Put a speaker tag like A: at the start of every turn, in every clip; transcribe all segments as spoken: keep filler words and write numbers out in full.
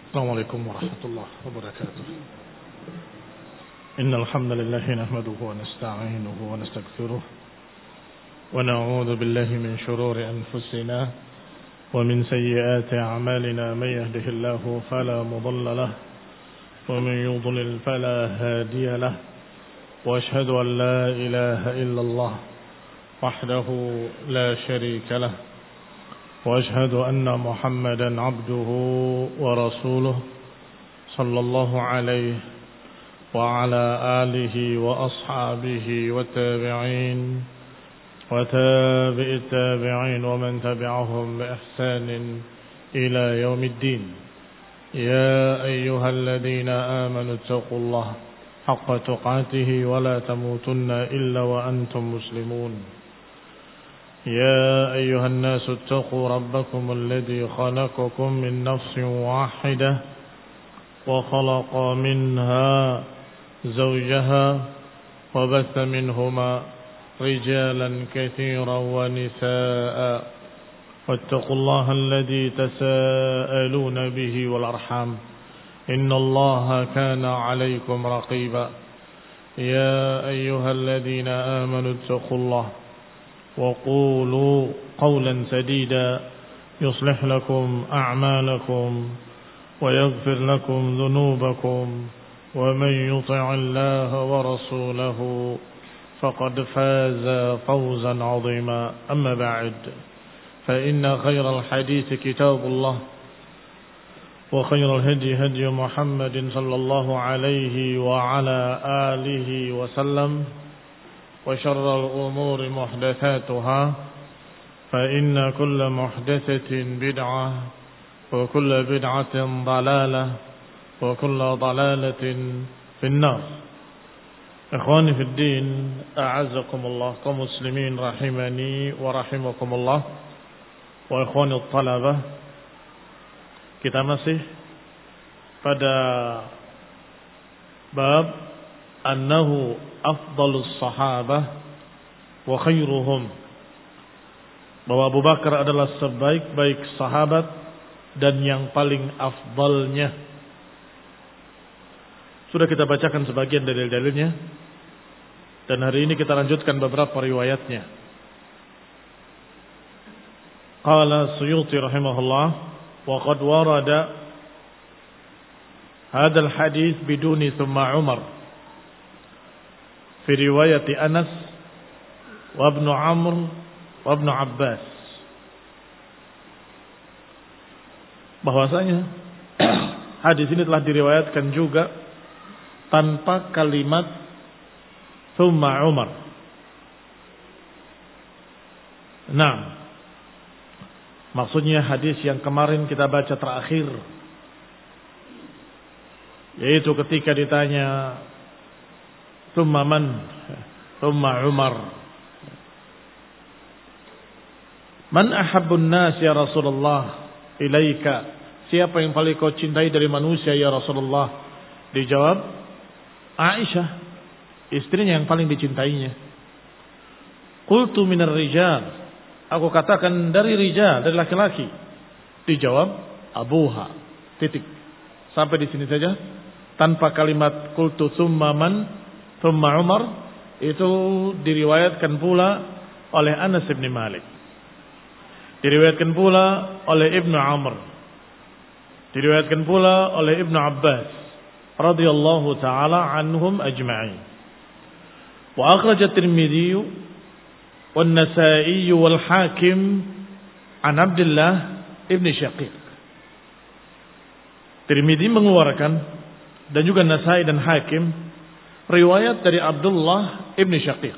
A: السلام عليكم ورحمة الله وبركاته. إن الحمد لله نحمده ونستعينه ونستغفره ونعوذ بالله من شرور أنفسنا ومن سيئات أعمالنا. من يهده الله فلا مضل له ومن يضلل فلا هادي له، وأشهد أن لا إله إلا الله وحده لا شريك له، وأشهد أن محمدا عبده ورسوله صلى الله عليه وعلى آله وأصحابه والتابعين وتابع التابعين ومن تبعهم بإحسان إلى يوم الدين. يا أيها الذين آمنوا اتقوا الله حق تقاته ولا تموتن إلا وأنتم مسلمون. يا أيها الناس اتقوا ربكم الذي خلقكم من نفس واحدة وخلق منها زوجها وبث منهما رجالا كثيرا ونساء، واتقوا الله الذي تساءلون به والأرحام إن الله كان عليكم رقيبا. يا أيها الذين آمنوا اتقوا الله وقولوا قولا سديدا يصلح لكم أعمالكم ويغفر لكم ذنوبكم، ومن يطع الله ورسوله فقد فاز فوزا عظيما. أما بعد، فإن خير الحديث كتاب الله، وخير الهدي هدي محمد صلى الله عليه وعلى آله وسلم، وشر الأمور محدثاتها، فإن كل محدثة بدعة وكل بدعة ضلالة وكل ضلالة في النار. إخواني في الدين، أعزكم الله كمسلمين رحمني ورحمكم الله. Wa ikhwanul talabah, kita masih pada bab annahu afdalus sahabah wa khairuhum, bahwa Abu Bakar adalah sebaik-baik sahabat dan yang paling afdalnya. Sudah kita bacakan sebagian dalil-dalilnya, dan hari ini kita lanjutkan beberapa riwayatnya. Qala Suyuti rahimahullah, wa qad warada hadzal hadits biduni thumma Umar fi riwayat Anas wa Ibnu Amr wa Ibnu Abbas, bahwasanya hadis ini telah diriwayatkan juga tanpa kalimat thumma Umar. Nah, maksudnya hadis yang kemarin kita baca terakhir, yaitu ketika ditanya thumma man, thumma Umar, man ahabbun nas ya Rasulullah ilaika, siapa yang paling kau cintai dari manusia ya Rasulullah? Dijawab Aisyah, istrinya yang paling dicintainya. Qultu minar rijal, aku katakan dari rijal, dari laki-laki. Dijawab abuha, titik. Sampai di sini saja, tanpa kalimat qultu thumma man thumma Umar. Itu diriwayatkan pula oleh Anas bin Malik, diriwayatkan pula oleh Ibnu Amr, diriwayatkan pula oleh Ibnu Abbas radhiyallahu taala anhum ajma'in. Wa akhraj at-Tirmidzi wan Nasa'i wal Hakim an Abdullah ibn Syaqiq. Tirmidzi mengeluarkan dan juga Nasa'i dan Hakim riwayat dari Abdullah ibn Syaqiq.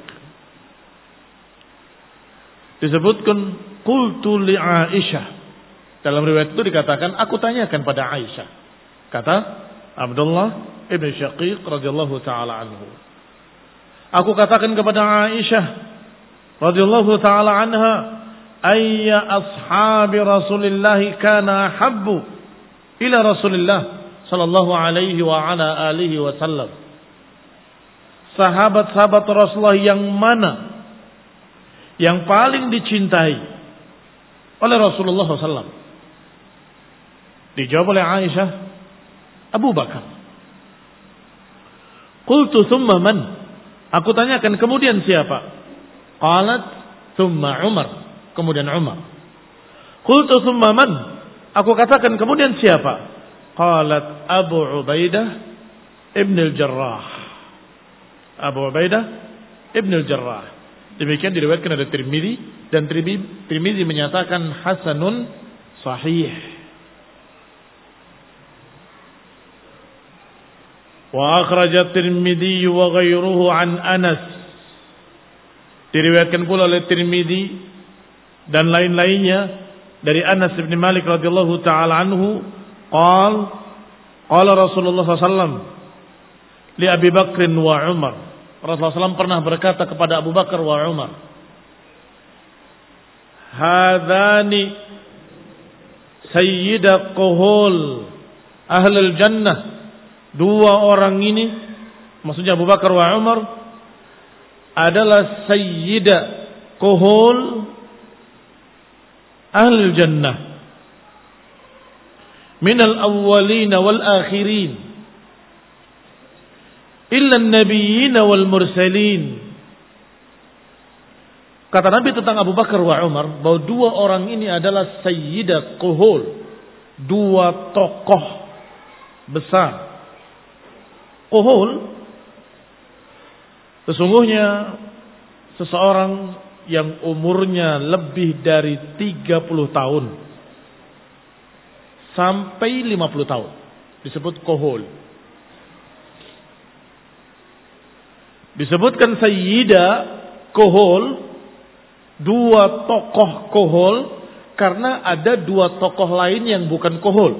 A: Disebutkan qultu li Aisyah. Dalam riwayat itu dikatakan aku tanyakan pada Aisyah. Kata Abdullah ibn Syaqiq radhiyallahu taala anhu, aku katakan kepada Aisyah radhiyallahu taala anha, ayya ashabi Rasulillah kana habbu ila Rasulillah sallallahu alaihi wa ala alihi wasallam. Sahabat-sahabat Rasulullah yang mana yang paling dicintai oleh Rasulullah sallallahu alaihi wasallam? Dijawab oleh Aisyah Abu Bakar. Qultu thumma man? Aku tanyakan kemudian siapa? Qalat thumma Umar. Kemudian Umar. Qultu thumma man? Aku katakan kemudian siapa? Qalat Abu Ubaidah Ibn al-Jarrah. Abu Ubaidah Ibn al-Jarrah. Demikian diriwayatkan oleh Tirmidzi dan Tirmidzi menyatakan hasanun sahih. Wa akhraj Tirmidzi wa ghairuhu an Anas. Diriwayatkan pula oleh Tirmidzi dan lain-lainnya dari Anas bin Malik radhiyallahu taala anhu, qala qala Rasulullah sallallahu alaihi wasallam li Abi Bakr wa Umar. Rasulullah sallallahu alaihi wasallam pernah berkata kepada Abu Bakar wa Umar, hadani sayyida quhul ahlul jannah. Dua orang ini, maksudnya Abu Bakar wa Umar, adalah sayyida quhul ahlul jannah minal awwalin wal akhirin illa an-nabiyyin wal mursalin. Kata Nabi tentang Abu Bakar wa Umar bahwa dua orang ini adalah sayyida quhul, dua tokoh besar. Quhul sesungguhnya seseorang yang umurnya lebih dari tiga puluh tahun sampai lima puluh tahun disebut quhul. Disebutkan sayyida quhul, dua tokoh quhul, karena ada dua tokoh lain yang bukan quhul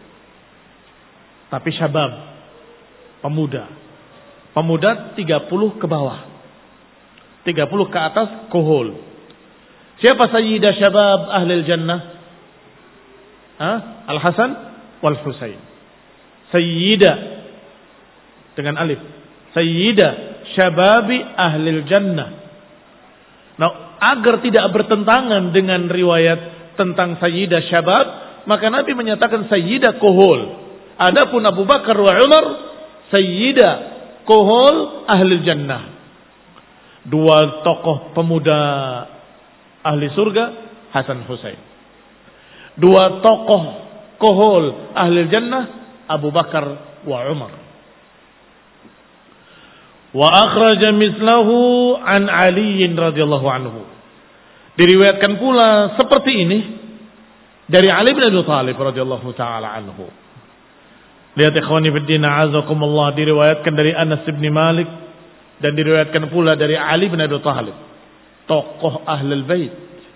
A: tapi syabab, pemuda. Pemuda tiga puluh ke bawah. tiga puluh ke atas quhul. Siapa sayyidah syabab ahlil jannah? Ha? Al-Hasan wal Husain. Sayyidah dengan alif. Sayyidah syababi ahlil jannah. Nah, agar tidak bertentangan dengan riwayat tentang sayyidah syabab, maka Nabi menyatakan sayyidah quhul. Adapun Abu Bakar wa Umar sayyidah quhul ahlil jannah. Dua tokoh pemuda ahli surga, Hasan Husain. Dua tokoh quhul ahli jannah, Abu Bakar wa Umar. Wa akhraja mislahu an Ali radhiyallahu anhu. Diriwayatkan pula seperti ini dari Ali bin Abi Thalib radhiyallahu taala anhu. Lihat ikhwani fiddin a'azakumullah, diriwayatkan dari Anas bin Malik dan diriwayatkan pula dari Ali bin Abi Thalib, tokoh Ahlul Bait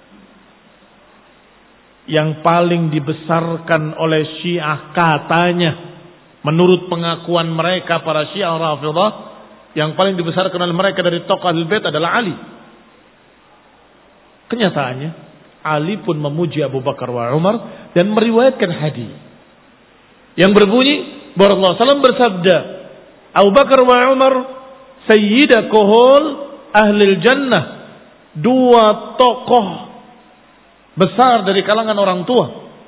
A: yang paling dibesarkan oleh Syiah katanya, menurut pengakuan mereka para Syiah Rafidhah, yang paling dibesarkan oleh mereka dari tokoh Ahlul Bait adalah Ali. Kenyataannya Ali pun memuji Abu Bakar wa Umar dan meriwayatkan hadis yang berbunyi bahwa Rasulullah sallallahu alaihi wasallam bersabda, Abu Bakar wa Umar sayyida quhul ahlil jannah, dua tokoh besar dari kalangan orang tua.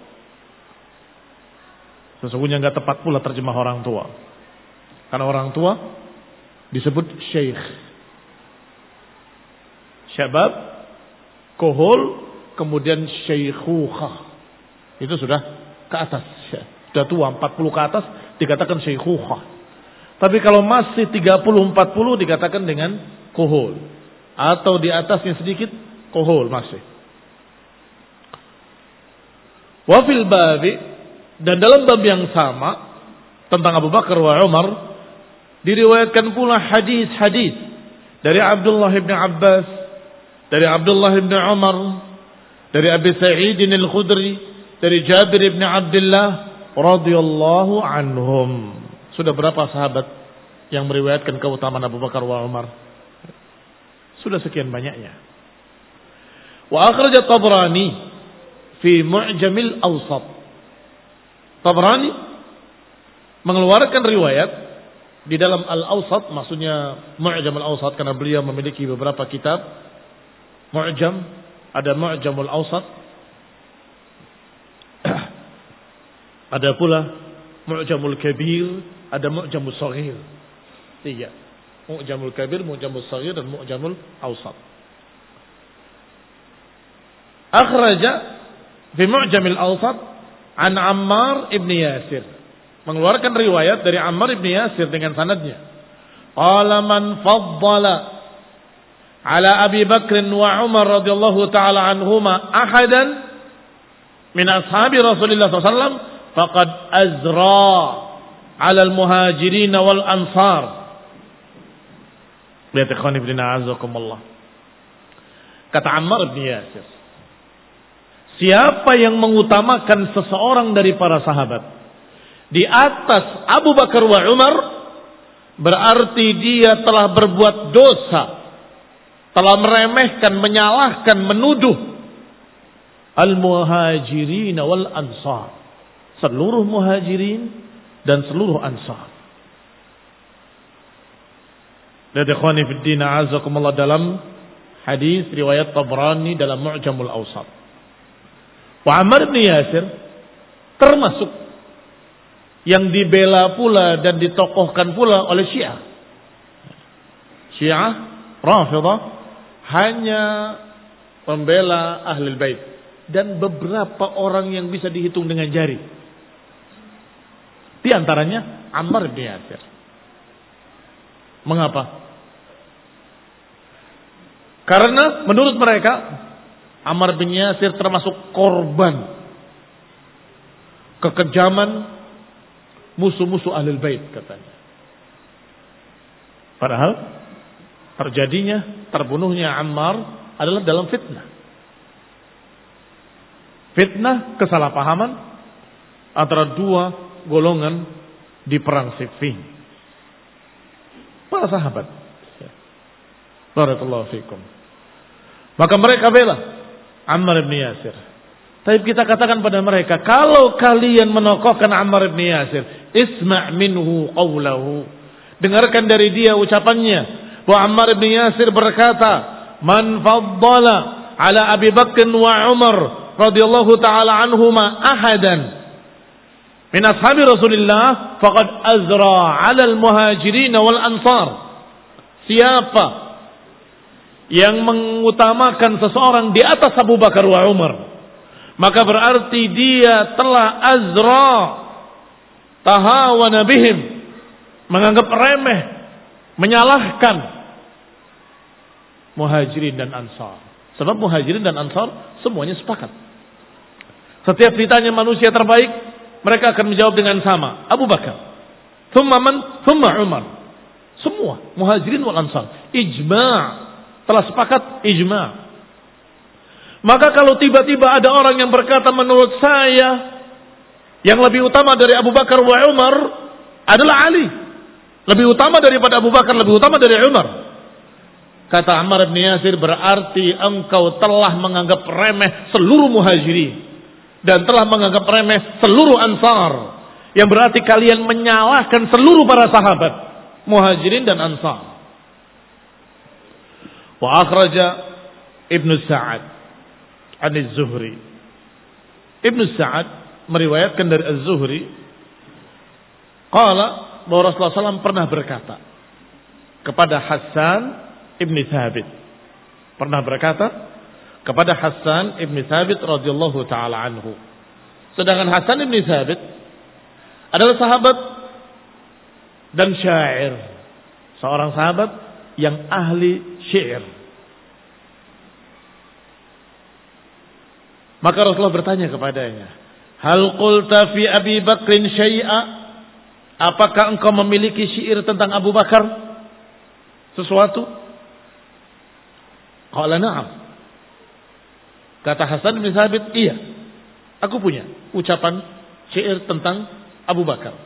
A: Sesungguhnya enggak tepat pula terjemah orang tua, karena orang tua disebut syekh, syabab, quhul, kemudian syaikhukhah, itu sudah ke atas, sudah tua, empat puluh ke atas dikatakan syaikhukhah. Tapi kalau masih tiga puluh empat puluh dikatakan dengan quhul, atau di atasnya sedikit quhul masih. Wa fil babi, dan dalam bab yang sama tentang Abu Bakar wa Umar diriwayatkan pula hadis-hadis dari Abdullah bin Abbas, dari Abdullah bin Umar, dari Abi Sa'id al-Khudri, dari Jabir bin Abdullah radhiyallahu anhum. Sudah berapa sahabat yang meriwayatkan keutamaan Abu Bakar wa Umar? Sudah sekian banyaknya. Wa akhraj Tabrani fi Mu'jamil Awsat. Tabrani mengeluarkan riwayat di dalam Al-Awsat, maksudnya Mu'jam Al-Awsat, karena beliau memiliki beberapa kitab Mu'jam, ada Mu'jamul Awsat, ada pula Mu'jamul Kabir, ada Mu'jamul Shaghir. Tiga. Mu'jamul Kabir, Mu'jamul Shaghir dan Mu'jamul Awsat. Akhraja fi Mu'jamil Awsat an Ammar ibn Yasir. Mengeluarkan riwayat dari Ammar ibn Yasir dengan sanadnya. Qala man faddala ala Abi Bakr wa Umar radhiyallahu taala anhuma ahadan min ashabi Rasulullah sallallahu alaihi wasallam faqad azra ala al-muhajirin wal ansar. Lihat ikhwan ibn a'azakumullah. Kata Ammar bin Yasir, siapa yang mengutamakan seseorang dari para sahabat di atas Abu Bakar wa Umar, berarti dia telah berbuat dosa, telah meremehkan, menyalahkan, menuduh al-muhajirin wal ansar, seluruh muhajirin dan seluruh ansar. Lihat ikhwani fiddin a'azakumullah dalam hadis riwayat Tabrani dalam Mu'jamul Awsat. Wa Ammar bin Yasir termasuk yang dibela pula dan ditokohkan pula oleh Syiah. Syiah Rafidah hanya membela Ahlul Bait dan beberapa orang yang bisa dihitung dengan jari. Di antaranya Ammar bin Yasir. Mengapa? Karena menurut mereka Ammar bin Yasir termasuk korban kekejaman musuh-musuh Ahlul Bait katanya. Padahal terjadinya, terbunuhnya Ammar adalah dalam fitnah. Fitnah kesalahpahaman antara dua golongan di perang Siffin. Para sahabat. Barakallahu fikum. Maka mereka bela Ammar bin Yasir. Tapi kita katakan pada mereka, kalau kalian menokohkan Ammar bin Yasir, isma' minhu qawlahu. Dengarkan dari dia ucapannya. Bahwa Ammar bin Yasir berkata, man faddala ala Abi Bakr wa Umar radhiyallahu ta'ala anhuma ahadan min ashabi Rasulullah faqad azra ala al-muhajirin wal ansar. Siapa yang mengutamakan seseorang di atas Abu Bakar wa Umar, maka berarti dia telah azra, tahawana bihim, menganggap remeh, menyalahkan muhajirin dan ansar. Sebab muhajirin dan ansar semuanya sepakat. Setiap ditanya manusia terbaik, mereka akan menjawab dengan sama, Abu Bakar, thumma man, thumma Umar. Semua muhajirin wal ansar ijma', telah sepakat ijma'. Maka kalau tiba-tiba ada orang yang berkata, menurut saya yang lebih utama dari Abu Bakar wa Umar adalah Ali, lebih utama daripada Abu Bakar, lebih utama dari Umar, kata Ammar bin Yasir, berarti engkau telah menganggap remeh seluruh muhajirin dan telah menganggap remeh seluruh ansar, yang berarti kalian menyalahkan seluruh para sahabat muhajirin dan ansar. Wa akhraja Ibnu Sa'ad an Az-Zuhri. Ibnu Sa'ad meriwayatkan dari Az-Zuhri, qala, bahwa Rasulullah sallallahu alaihi wasallam pernah berkata kepada Hassan ibn Thabit, pernah berkata kepada Hassan ibn Thabit radhiyallahu taala anhu. Sedangkan Hassan ibn Thabit adalah sahabat dan syair, seorang sahabat yang ahli syair. Maka Rasulullah bertanya kepadanya, hal qulta fi Abi Bakrin syai'a? Apakah engkau memiliki syair tentang Abu Bakar? Sesuatu? Qala na'am. Kata Hasan bin Thabit, iya, aku punya ucapan syair tentang Abu Bakar.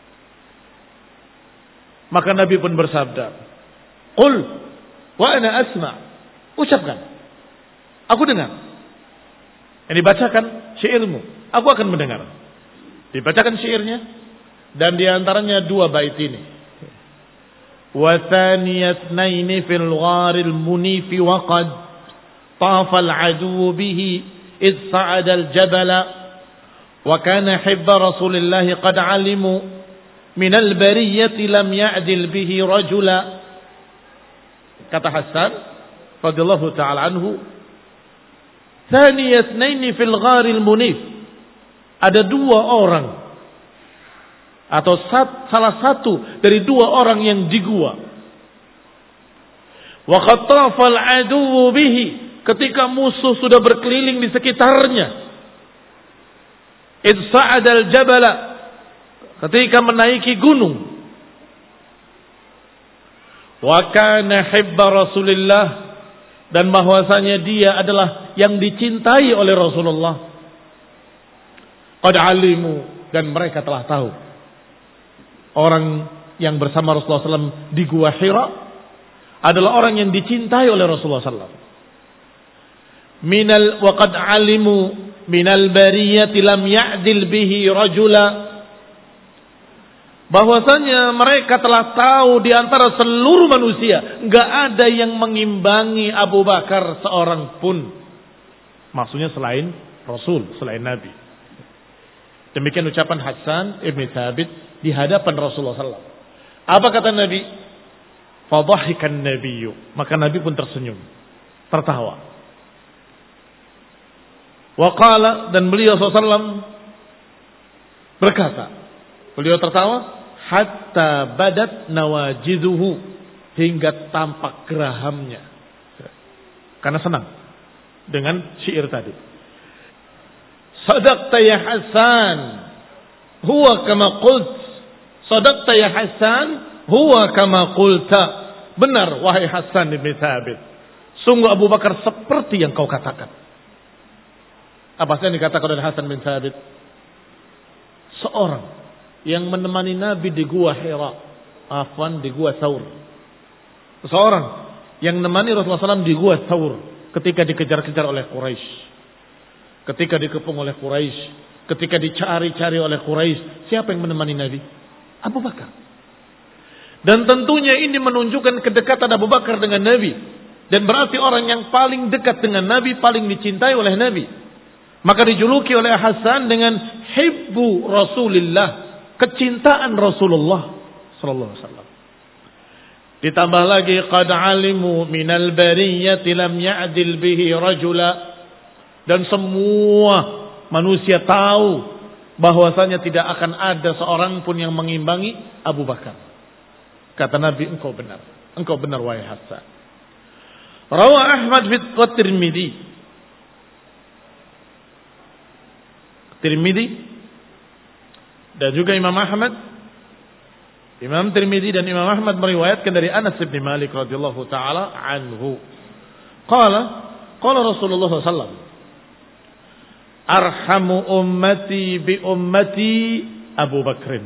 A: Maka Nabi pun bersabda, qul wa ana asma'. Ucapkan, aku dengar. Yang dibacakan syairmu, aku akan mendengar. Dibacakan syairnya, dan diantaranya dua bait ini. Wa thaniyatnaini fil gharil munifi wa qad tafa al adu bihi id sa'ada al jabala Wa kana hibba Rasulillah qad alimu min al-bariyati lam ya'dil bihi rajula. Kata Hasan radhiyallahu taala anhu, "Tsani itsnaini fil gharil munif." Ada dua orang atau sat, salah satu dari dua orang yang di gua. Wa khattafal aduwwu bihi, ketika musuh sudah berkeliling di sekitarnya. Id sa'adal jabala, ketika menaiki gunung. Wa kana hibba Rasulillah, dan bahwasanya dia adalah yang dicintai oleh Rasulullah. Qad alimu, dan mereka telah tahu. Orang yang bersama Rasulullah sallallahu alaihi wasallam di Gua Hira adalah orang yang dicintai oleh Rasulullah sallallahu alaihi wasallam. Minal wa qad alimu minal bariyati lam ya'dil bihi rajula, bahwasanya mereka telah tahu di antara seluruh manusia enggak ada yang mengimbangi Abu Bakar seorang pun, maksudnya selain Rasul, selain Nabi. Demikian ucapan Hasan ibn Thabit di hadapan Rasulullah sallallahu alaihi wasallam. Apa kata Nabi? Fadhahikan nabiyyu, maka Nabi pun tersenyum, tertawa. Waqala, dan beliau sallallahu alaihi wasallam berkata, beliau tertawa, hatta badat nawajiduhu, hingga tampak gerahamnya, karena senang dengan syair tadi. Sadaqta ya Hasan, huwa kama qult. Sadaqta ya Hasan, huwa kama qulta. Benar wahai Hasan bin Thabit, sungguh Abu Bakar seperti yang kau katakan. Apa yang dikatakan oleh Hasan bin Thabit? Seorang yang menemani Nabi di Gua Hira, afwan di Gua Thaur. Seorang yang menemani Rasulullah sallallahu alaihi wasallam di Gua Thaur ketika dikejar-kejar oleh Quraisy, ketika dikepung oleh Quraisy, ketika dicari-cari oleh Quraisy. Siapa yang menemani Nabi? Abu Bakar. Dan tentunya ini menunjukkan kedekatan Abu Bakar dengan Nabi, dan berarti orang yang paling dekat dengan Nabi, paling dicintai oleh Nabi. Maka dijuluki oleh Hasan dengan hibbu Rasulillah, kecintaan Rasulullah sallallahu alaihi wasallam. Ditambah lagi qad alimu minal bariyati lam ya'dil bihi rajula, dan semua manusia tahu bahwasanya tidak akan ada seorang pun yang mengimbangi Abu Bakar. Kata Nabi, engkau benar, engkau benar wahai Hasan. Rawa Ahmad fi Tirmidzi, Tirmidzi dan juga Imam Ahmad, Imam Tirmidzi dan Imam Ahmad meriwayatkan dari Anas bin Malik radhiyallahu taala anhu. Qala qala Rasulullah sallallahu alaihi wasallam, arhamu ummati bi ummati Abu Bakrin.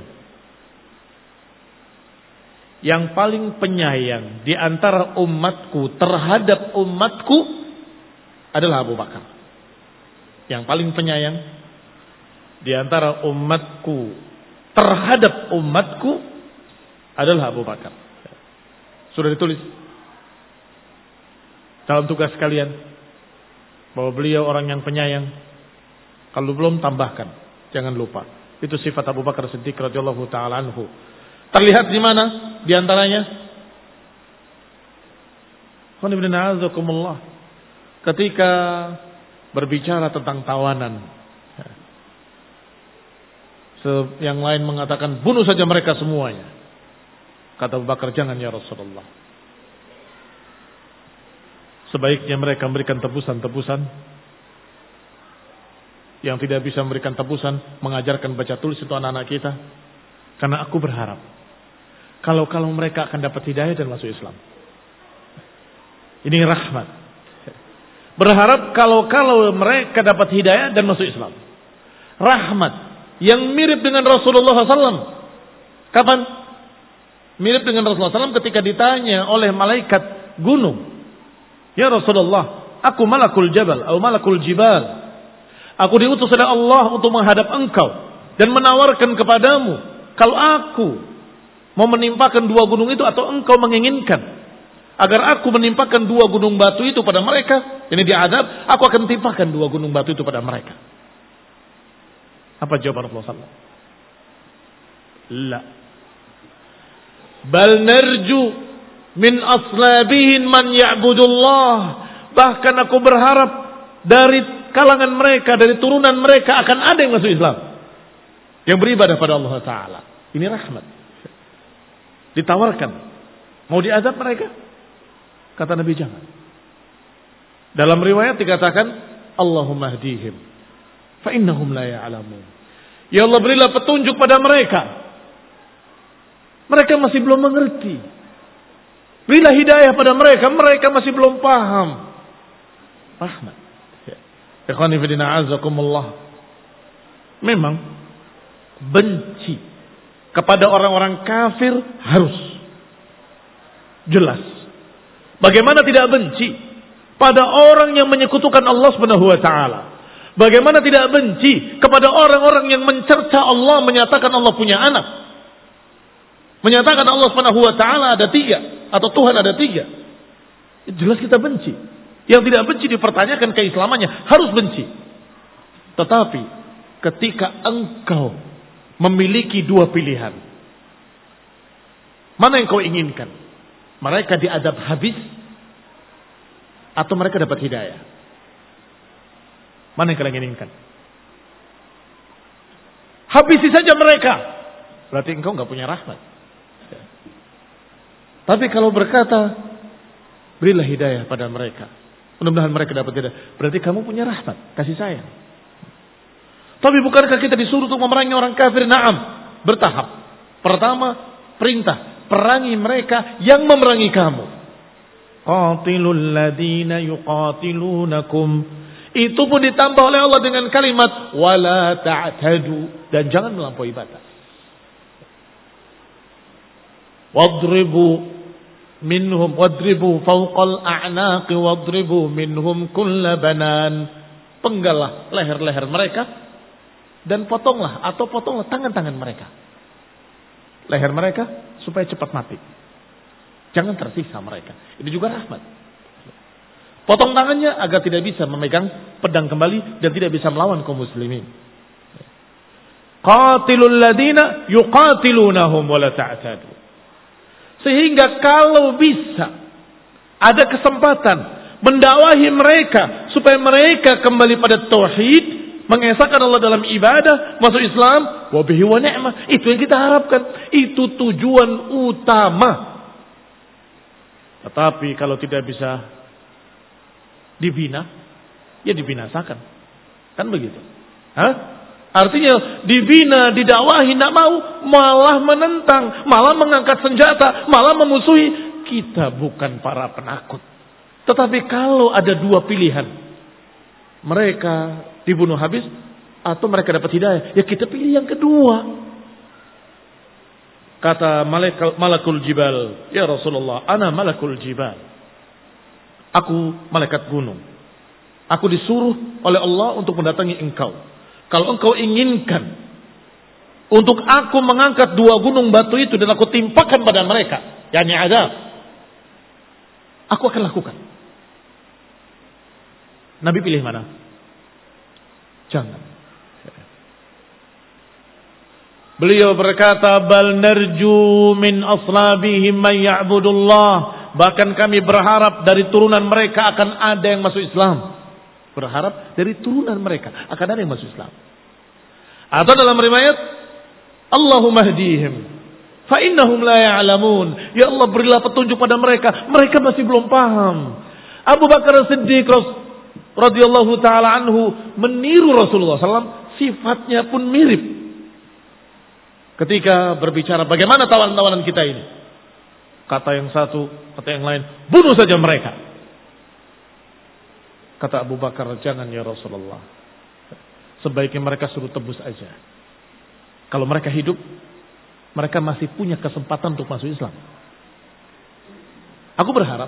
A: Yang paling penyayang di antara umatku terhadap umatku adalah Abu Bakar. Yang paling penyayang di antara umatku terhadap umatku adalah Abu Bakar. Sudah ditulis dalam tugas kalian bahwa beliau orang yang penyayang. Kalau belum, tambahkan, jangan lupa. Itu sifat Abu Bakar Siddiq radhiyallahu taala anhu. Terlihat di mana? Di antaranya ketika berbicara tentang tawanan. Yang lain mengatakan bunuh saja mereka semuanya. Kata Abu Bakar, jangan ya Rasulullah. Sebaiknya mereka memberikan tebusan-tebusan. Yang tidak bisa memberikan tebusan, mengajarkan baca tulis itu anak-anak kita. Karena aku berharap kalau-kalau mereka akan dapat hidayah dan masuk Islam. Ini rahmat. Berharap kalau-kalau mereka dapat hidayah dan masuk Islam. Rahmat. Yang mirip dengan Rasulullah sallallahu alaihi wasallam. Kapan? Mirip dengan Rasulullah sallallahu alaihi wasallam ketika ditanya oleh malaikat gunung. Ya Rasulullah, aku malakul jabal atau malakul jibal. Aku diutus oleh Allah untuk menghadap engkau dan menawarkan kepadamu, kalau aku mau menimpakan dua gunung itu atau engkau menginginkan agar aku menimpakan dua gunung batu itu pada mereka, ini diadab, aku akan timpakan dua gunung batu itu pada mereka. Apa jawaban Rasulullah sallallahu alaihi wasallam? La. Bal narju min aslabihin man ya'budullah. Bahkan aku berharap dari kalangan mereka, dari turunan mereka akan ada yang masuk Islam, yang beribadah pada Allah Ta'ala. Ini rahmat. Ditawarkan, mau diazab mereka? Kata Nabi, jangan. Dalam riwayat dikatakan, Allahumma hdihim fa innahum la ya'lamun. Ya Allah, berilah petunjuk pada mereka, mereka masih belum mengerti. Berilah hidayah pada mereka, mereka masih belum paham. Rahmat. Ikhwani fillah azakumullah. Memang benci kepada orang-orang kafir harus jelas. Bagaimana tidak benci pada orang yang menyekutukan Allah Subhanahu wa taala? Bagaimana tidak benci kepada orang-orang yang mencerca Allah, menyatakan Allah punya anak, menyatakan Allah Subhanahu wa taala ada tiga atau Tuhan ada tiga? Jelas kita benci. Yang tidak benci dipertanyakan keislamannya, harus benci. Tetapi ketika engkau memiliki dua pilihan, mana yang kau inginkan? Mereka diadab habis atau mereka dapat hidayah? Mana yang kalian inginkan? Habisi saja mereka, berarti engkau nggak punya rahmat. Tapi kalau berkata, berilah hidayah pada mereka, mudah-mudahan mereka dapat hidayah, berarti kamu punya rahmat, kasih sayang. Tapi bukankah kita disuruh untuk memerangi orang kafir? Naam, bertahap. Pertama, perintah, perangi mereka yang memerangi kamu. Qatilul ladina yuqatilunakum. Itu pun ditambah oleh Allah dengan kalimat wala ta'tadu, dan jangan melampaui batas. Wadribu minhum wadribu fawqal a'naqi wadribu minhum kulla banan. Penggalah leher-leher mereka dan potonglah atau potonglah tangan-tangan mereka, leher mereka, supaya cepat mati. Jangan tersisa mereka. Ini juga rahmat. Potong tangannya agar tidak bisa memegang pedang kembali dan tidak bisa melawan kaum muslimin. Qatilul ladina yuqatilunahum wa la ta'tadu. Sehingga kalau bisa ada kesempatan mendakwahi mereka supaya mereka kembali pada tauhid, mengesahkan Allah dalam ibadah, masuk Islam, wa bihi wa ni'mah, itu yang kita harapkan, itu tujuan utama. Tetapi kalau tidak bisa dibina, ya dibinasakan, kan begitu? Hah? Artinya dibina, didakwahi, tidak mau, malah menentang, malah mengangkat senjata, malah memusuhi. Kita bukan para penakut. Tetapi kalau ada dua pilihan, mereka dibunuh habis atau mereka dapat hidayah, ya kita pilih yang kedua. Kata malakul, malakul jibal, ya Rasulullah, ana malakul jibal. Aku malaikat gunung. Aku disuruh oleh Allah untuk mendatangi engkau. Kalau engkau inginkan untuk aku mengangkat dua gunung batu itu dan aku timpakan pada mereka, yakni azab, aku akan lakukan. Nabi pilih mana? Jangan. Beliau berkata, bal narju min aslabihim man ya'budullah. Bahkan kami berharap dari turunan mereka akan ada yang masuk Islam. Berharap dari turunan mereka akan ada yang masuk Islam. Atau dalam riwayat, Allahumma hdihim fa innahum la ya'lamun. Ya Allah, berilah petunjuk pada mereka, mereka masih belum paham. Abu Bakar Siddiq radhiyallahu taala anhu meniru Rasulullah sallallahu alaihi wasallam, sifatnya pun mirip. Ketika berbicara bagaimana tawanan-tawanan kita ini, kata yang satu, kata yang lain, bunuh saja mereka. Kata Abu Bakar, jangan ya Rasulullah, sebaiknya mereka suruh tebus aja. Kalau mereka hidup, mereka masih punya kesempatan untuk masuk Islam. Aku berharap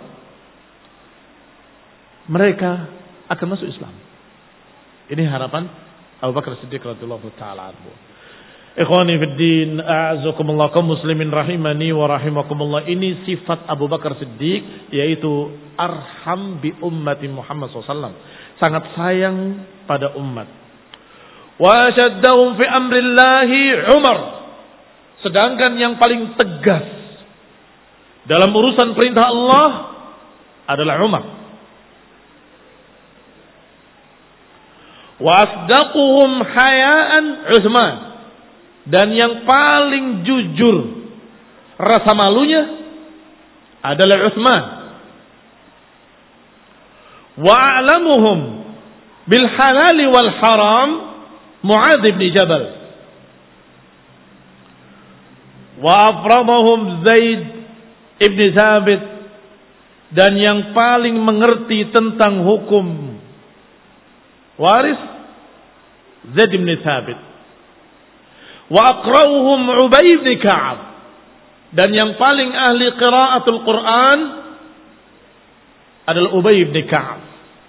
A: mereka akan masuk Islam. Ini harapan Abu Bakar Siddiq radhiyallahu taala anhu. Ikhwani fid din, a'azakumullah, kaum muslimin rahimani wa rahimakumullah. Ini sifat Abu Bakar Siddiq, yaitu arham bi ummati Muhammad sallallahu alaihi wasallam. Sangat sayang pada umat. Wa ashaddahum fi amrillahi Umar. Sedangkan yang paling tegas dalam urusan perintah Allah adalah Umar. Wa asdaquhum hayaan Utsman. Dan yang paling jujur rasa malunya adalah Utsman. Wa a'lamuhum bil halal wal haram Mu'adz bin Jabal. Wa afradahum Zaid ibn Thabit. Dan yang paling mengerti tentang hukum waris Zaid ibn Thabit. Wa aqra'uhum Ubay bin Ka'ab. Dan yang paling ahli qiraatul Quran adalah Ubay bin Ka'ab.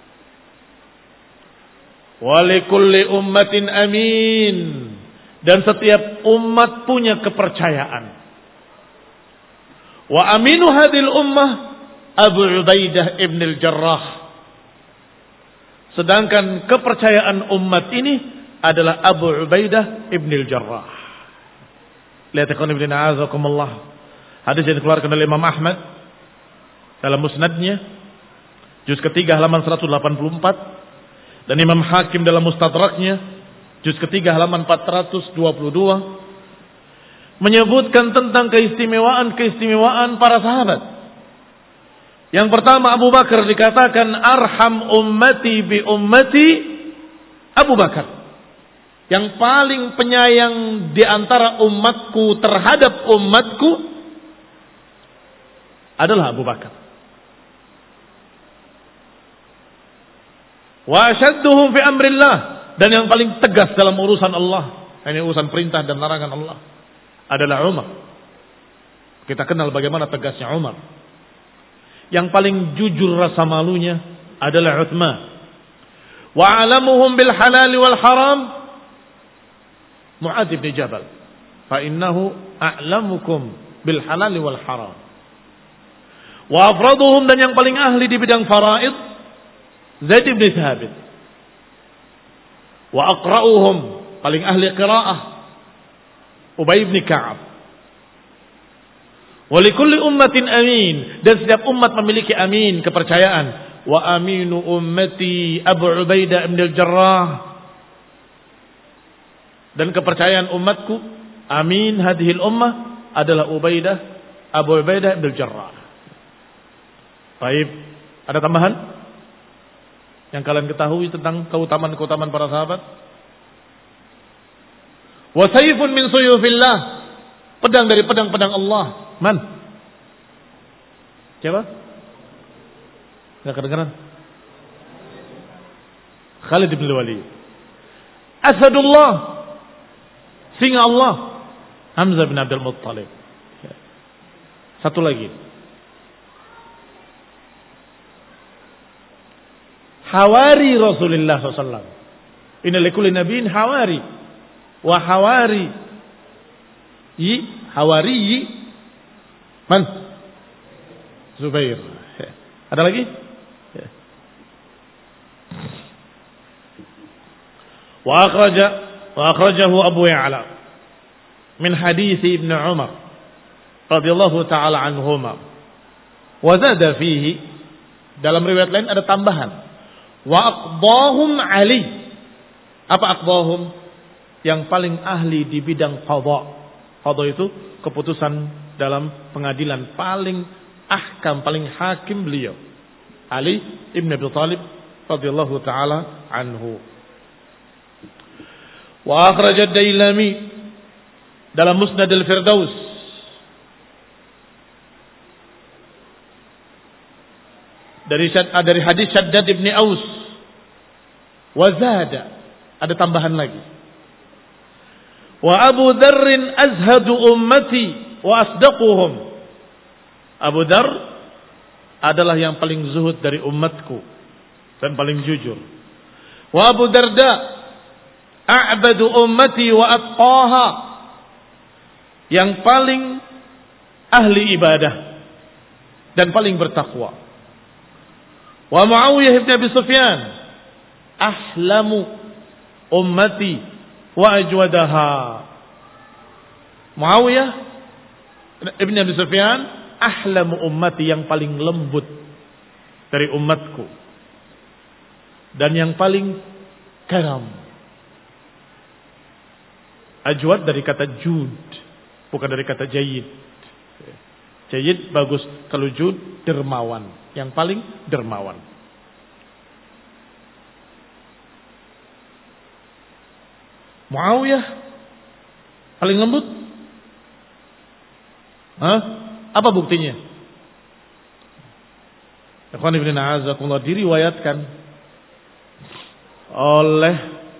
A: Wa likulli ummatin amin. Dan setiap umat punya kepercayaan. Wa aminu hadhil ummah Abu Ubaidah ibn al-Jarrah. Sedangkan kepercayaan umat ini adalah Abu Ubaidah ibn al-Jarrah. Lihat ikhwan ibn a'azakumullah. Hadis yang dikeluarkan oleh Imam Ahmad dalam musnadnya juz ketiga halaman seratus delapan puluh empat dan Imam Hakim dalam mustadraknya juz ketiga halaman empat ratus dua puluh dua menyebutkan tentang keistimewaan-keistimewaan para sahabat. Yang pertama, Abu Bakar dikatakan arham ummati bi ummati Abu Bakar. Yang paling penyayang di antara umatku terhadap umatku adalah Abu Bakar. Wa ashadduhum fi amrillah. Dan yang paling tegas dalam urusan Allah, ini urusan perintah dan larangan Allah, adalah Umar. Kita kenal bagaimana tegasnya Umar. Yang paling jujur rasa malunya adalah Utsman. Wa alamuhum bil halal wal haram Mu'adz bin Jabal. Fa innahu a'lamukum bil halal wal haram. Wa afraduhum, dan yang paling ahli di bidang faraid Zaid bin Thabit. Wa aqra'uhum, paling ahli qiraah Ubay bin Ka'ab. Wa likulli ummatin amin, dan setiap umat memiliki amin, kepercayaan. Wa aminu ummati Abu Ubaidah bin al-Jarrah. Dan kepercayaan umatku, amin hadhil ummah adalah Ubaidah Abu Ubaidah bin al-Jarrah. Baik, ada tambahan yang kalian ketahui tentang keutamaan-keutamaan para sahabat? Wa sayfun min suyufillah, pedang dari pedang-pedang Allah. Man? Siapa? Enggak kedengaran? Khalid bin Walid. Asadullah, singa Allah, Hamzah bin Abdul Muttalib. Satu lagi, hawari Rasulullah sallallahu alaihi wasallam. Inna likulli nabiyyin hawari. Wa hawari yi hawari yi man? Zubair. Ada lagi? Wa akhraja wa akhrajahu Abu Ya'la min hadits Ibnu Umar radhiyallahu taala anhuma. Wa zada fihi, dalam riwayat lain ada tambahan. Wa aqdahum Ali. Apa aqdahum? Yang paling ahli di bidang qadha. Qadha itu keputusan dalam pengadilan, paling ahkam, paling hakim beliau Ali ibn Abi Thalib radhiyallahu taala anhu. Wa akhraj ad-Dailami dalam Musnad al-Firdaus dari dari hadis Shaddad ibn Aus. Wa zada, ada tambahan lagi. Wa Abu Dzarrin azhadu ummati wa asdaquhum. Abu Dzar adalah yang paling zuhud dari umatku dan paling jujur. Wa Abu Darda a'badu ummati wa atqaha, yang paling ahli ibadah dan paling bertakwa. Wa Muawiyah ibn Abi Sufyan ahlamu ummati wa ajwadaha. Muawiyah ibn Abi Sufyan ahlamu ummati, yang paling lembut dari umatku dan yang paling karam. Ajwad dari kata jud, bukan dari kata jayyid. Jayyid bagus, kalau jud dermawan, yang paling dermawan. Muawiyah paling lembut. Hah? Apa buktinya? Ikhwan ibn a'azakumullah, diriwayatkan oleh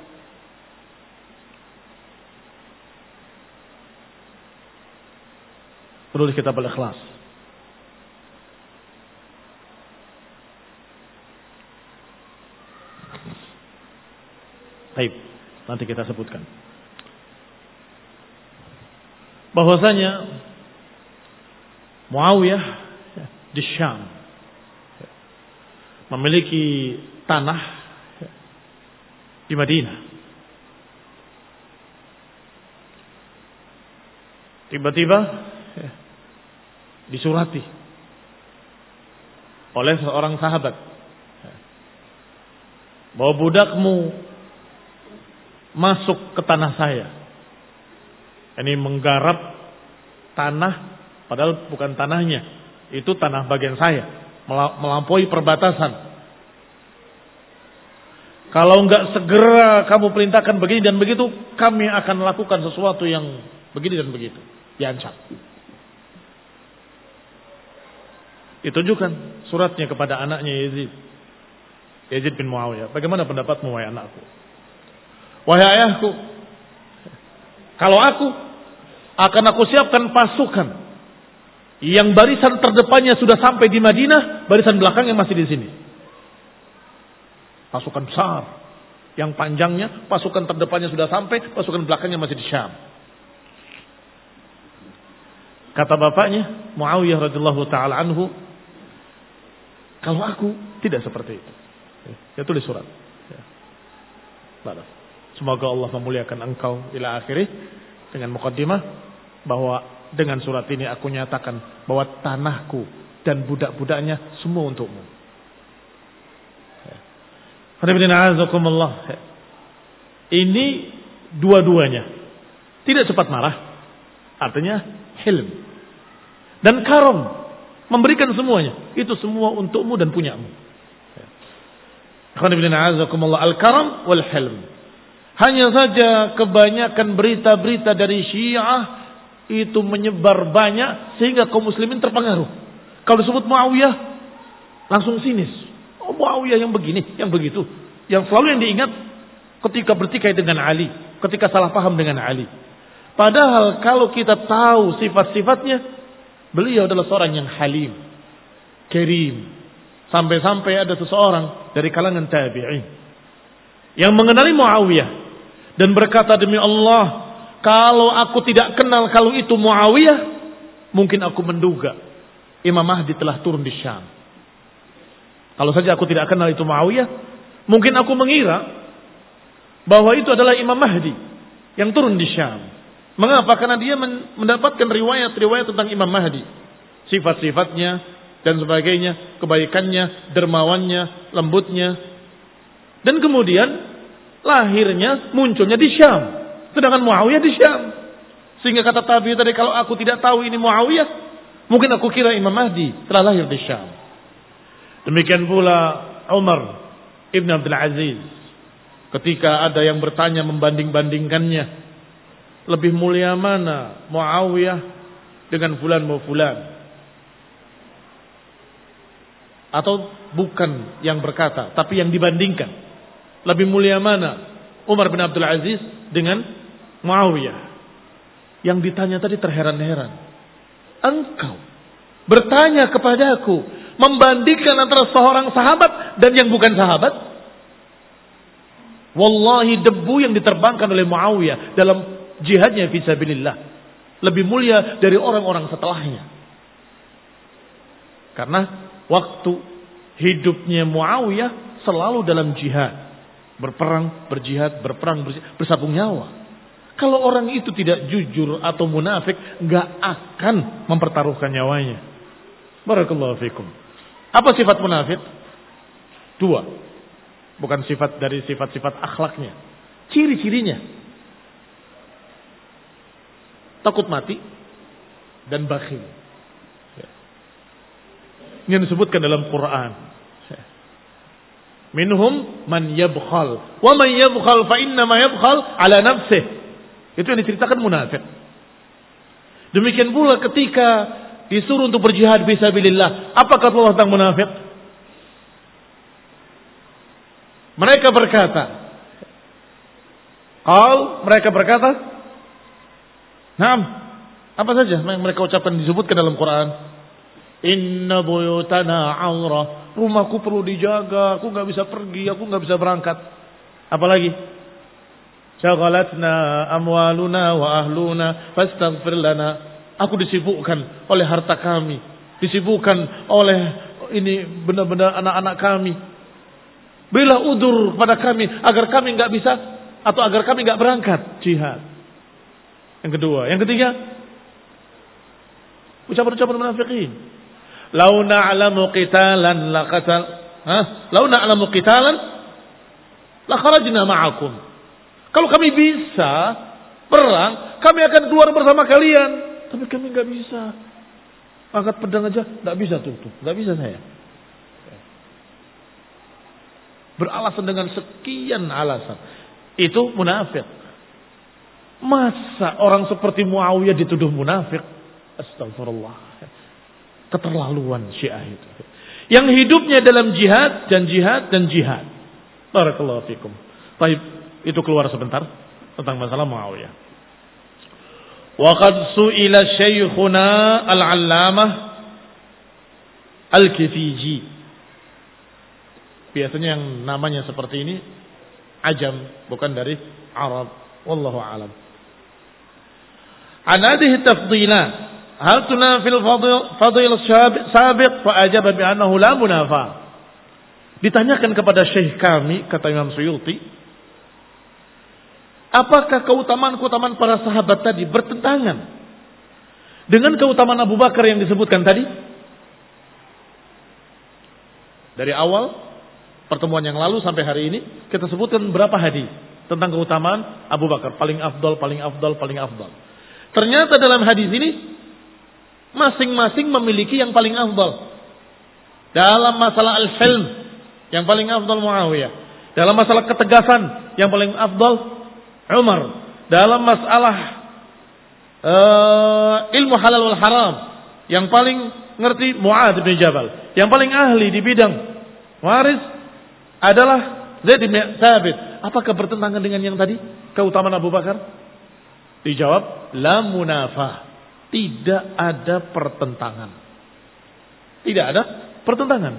A: penulis kitab Al-Ikhlas. Baik, nanti kita sebutkan bahwasanya Muawiyah di Syam memiliki tanah di Madinah. Tiba-tiba disurati oleh seorang sahabat bahwa budakmu masuk ke tanah saya. Ini menggarap tanah padahal bukan tanahnya, itu tanah bagian saya, melampaui perbatasan. Kalau enggak segera kamu perintahkan begini dan begitu, kami akan lakukan sesuatu yang begini dan begitu. Diancam. Ditujukan suratnya kepada anaknya Yazid. Yazid bin Muawiyah. Bagaimana pendapatmu, wahai anakku? Wahai ayahku, kalau aku akan aku siapkan pasukan yang barisan terdepannya sudah sampai di Madinah, barisan belakangnya masih di sini. Pasukan besar, yang panjangnya pasukan terdepannya sudah sampai, pasukan belakangnya masih di Syam. Kata bapaknya Muawiyah radhiyallahu taala anhu, kalau aku tidak seperti itu. Ya, tulis surat. Ya. Semoga Allah memuliakan engkau ila akhirih, dengan muqaddimah bahwa dengan surat ini aku nyatakan bahwa tanahku dan budak-budaknya semua untukmu. Ini dua-duanya tidak cepat marah, artinya hilm dan karam, memberikan semuanya. Itu semua untukmu dan punyamu. Al-karam wal hilm. Hanya saja kebanyakan berita-berita dari Syiah itu menyebar banyak sehingga kaum muslimin terpengaruh. Kalau disebut Muawiyah langsung sinis. Oh, Muawiyah yang begini, yang begitu. Yang selalu yang diingat ketika bertikai dengan Ali, ketika salah paham dengan Ali. Padahal kalau kita tahu sifat-sifatnya, beliau adalah seorang yang halim, karim. Sampai-sampai ada seseorang dari kalangan tabi'in yang mengenali Muawiyah dan berkata, demi Allah, kalau aku tidak kenal kalau itu Muawiyah, mungkin aku menduga Imam Mahdi telah turun di Syam. Kalau saja aku tidak kenal itu Muawiyah, mungkin aku mengira bahwa itu adalah Imam Mahdi yang turun di Syam. Mengapa? Karena dia mendapatkan riwayat-riwayat tentang Imam Mahdi, sifat-sifatnya dan sebagainya, kebaikannya, dermawannya, lembutnya, dan kemudian lahirnya, munculnya di Syam. Sedangkan Muawiyah di Syam. Sehingga kata tabi'in tadi, kalau aku tidak tahu ini Muawiyah, mungkin aku kira Imam Mahdi telah lahir di Syam. Demikian pula Umar ibn Abdul Aziz. Ketika ada yang bertanya membanding-bandingkannya, lebih mulia mana Muawiyah dengan fulan mau fulan? Atau bukan yang berkata, tapi yang dibandingkan. Lebih mulia mana Umar bin Abdul Aziz dengan Muawiyah? Yang ditanya tadi terheran-heran. Engkau bertanya kepadaku, membandingkan antara seorang sahabat dan yang bukan sahabat? Wallahi, debu yang diterbangkan oleh Muawiyah dalam jihadnya fisabilillah lebih mulia dari orang-orang setelahnya. Karena waktu hidupnya Muawiyah selalu dalam jihad. Berperang, berjihad, berperang, berjihad, bersabung nyawa. Kalau orang itu tidak jujur atau munafik, nggak akan mempertaruhkan nyawanya. Barakallahu fikum. Apa sifat munafik? Dua. Bukan sifat dari sifat-sifat akhlaknya. Ciri-cirinya. Takut mati dan bakhil. Yang disebutkan dalam Quran. Minhum man yabkhal. Wa man yabkhal fa innama yabkhal ala nafsih. Itu yang diceritakan munafik. Demikian pula ketika disuruh untuk berjihad fisabilillah, apa kata Allah tentang munafik? Mereka berkata, qal, mereka berkata, "Naam." Apa saja yang mereka ucapkan disebutkan dalam Quran? Inna buyutana aurah. Rumahku perlu dijaga, aku enggak bisa pergi, aku enggak bisa berangkat. Apalagi? Syaghalatna amwaluna wa ahluna fastaghfir lana. Aku disibukkan oleh harta kami, disibukkan oleh ini benda-benda anak-anak kami. Bela udur kepada kami agar kami enggak bisa atau agar kami enggak berangkat jihad. Yang kedua, yang ketiga, ucapan-ucapan munafikin. Lau na'lamu qitalan laqatal, ha? Lau na'lamu qitalan la kharajna ma'akum. Kalau kami bisa perang, kami akan keluar bersama kalian. Tapi kami nggak bisa. Angkat pedang aja nggak bisa tuh, tuh, nggak bisa saya. Beralasan dengan sekian alasan. Itu munafik. Masa orang seperti Muawiyah dituduh munafik? Astagfirullah. Keterlaluan Syiah itu. Yang hidupnya dalam jihad dan jihad dan jihad. Barakallahu fikum. Baik. Itu keluar sebentar tentang masalah Muawiyah. Wa qad su'ila syekhuna al-allamah al-Kifiji. Biasanya yang namanya seperti ini ajam, bukan dari Arab. Wallahu a'lam. An hadhihi tafdilat, hal tunafil fadil fadil sabiq fa ajaba bi annahu la munafa. Ditanyakan kepada syekh kami, kata Imam Suyuti, apakah keutamaan-keutamaan para sahabat tadi bertentangan dengan keutamaan Abu Bakar yang disebutkan tadi? Dari awal pertemuan yang lalu sampai hari ini kita sebutkan berapa hadis tentang keutamaan Abu Bakar, paling afdal, paling afdal, paling afdal. Ternyata dalam hadis ini masing-masing memiliki yang paling afdal. Dalam masalah al-hilm yang paling afdal Muawiyah. Dalam masalah ketegasan yang paling afdal Umar. Dalam masalah uh, ilmu halal wal haram yang paling ngerti Mu'adz bin Jabal. Yang paling ahli di bidang waris adalah Zaid bin Thabit. Apakah bertentangan dengan yang tadi? Keutamaan Abu Bakar? Dijawab, la munafah. Tidak ada pertentangan. Tidak ada pertentangan.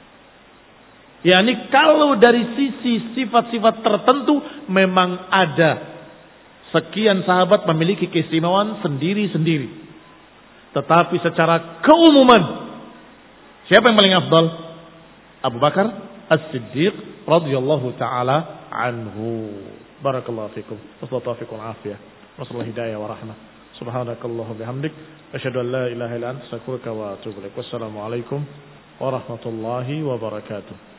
A: Yani kalau dari sisi sifat-sifat tertentu memang ada sekian sahabat memiliki keistimewaan sendiri-sendiri. Tetapi secara keumuman, siapa yang paling afdal? Abu Bakar As-Siddiq radhiyallahu taala anhu. Barakallahu fikum. Wassalatu fikum afiyah. Wassallallahu hidayah wa rahmah. Subhanakallahu bihamdik asyhadu an la ilaha illa anta astaghfiruka wa atubu ilaik. Wassalamu alaikum warahmatullahi wabarakatuh.